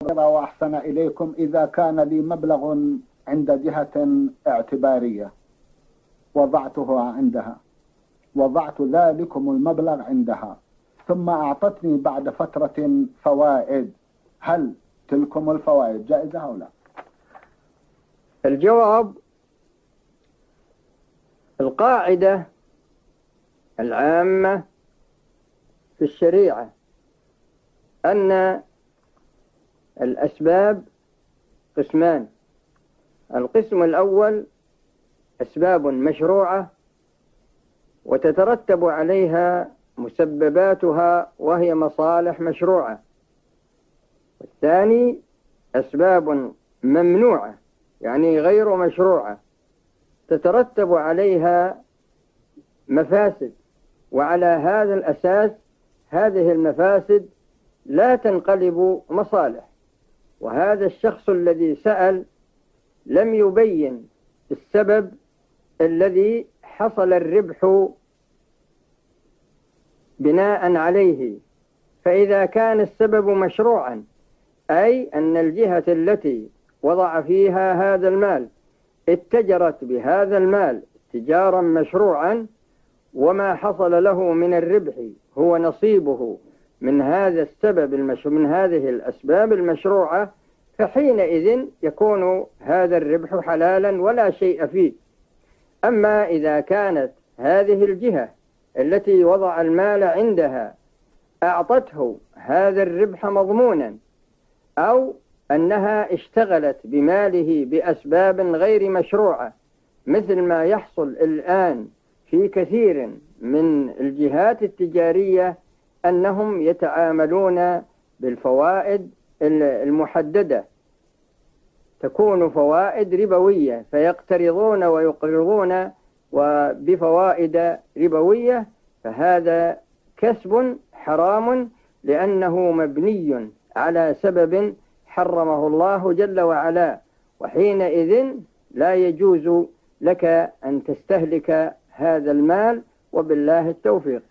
وأحسن إليكم إذا كان لي مبلغ عند جهة اعتبارية وضعت ذلكم المبلغ عندها، ثم أعطتني بعد فترة فوائد، هل تلكم الفوائد جائزة أو لا؟ الجواب: القاعدة العامة في الشريعة أن الأسباب قسمان. القسم الأول أسباب مشروعة وتترتب عليها مسبباتها وهي مصالح مشروعة، والثاني أسباب ممنوعة يعني غير مشروعة تترتب عليها مفاسد، وعلى هذا الأساس هذه المفاسد لا تنقلب مصالح. وهذا الشخص الذي سأل لم يبين السبب الذي حصل الربح بناء عليه. فإذا كان السبب مشروعا، أي أن الجهة التي وضع فيها هذا المال اتجرت بهذا المال تجارا مشروعا، وما حصل له من الربح هو نصيبه من هذا السبب من هذه الأسباب المشروعة، فحينئذ يكون هذا الربح حلالا ولا شيء فيه. أما إذا كانت هذه الجهة التي وضع المال عندها أعطته هذا الربح مضمونا، أو أنها اشتغلت بماله بأسباب غير مشروعة، مثل ما يحصل الآن في كثير من الجهات التجارية أنهم يتعاملون بالفوائد المحددة، تكون فوائد ربوية، فيقترضون ويقرضون وبفوائد ربوية، فهذا كسب حرام لأنه مبني على سبب حرمه الله جل وعلا، وحينئذ لا يجوز لك أن تستهلك هذا المال، وبالله التوفيق.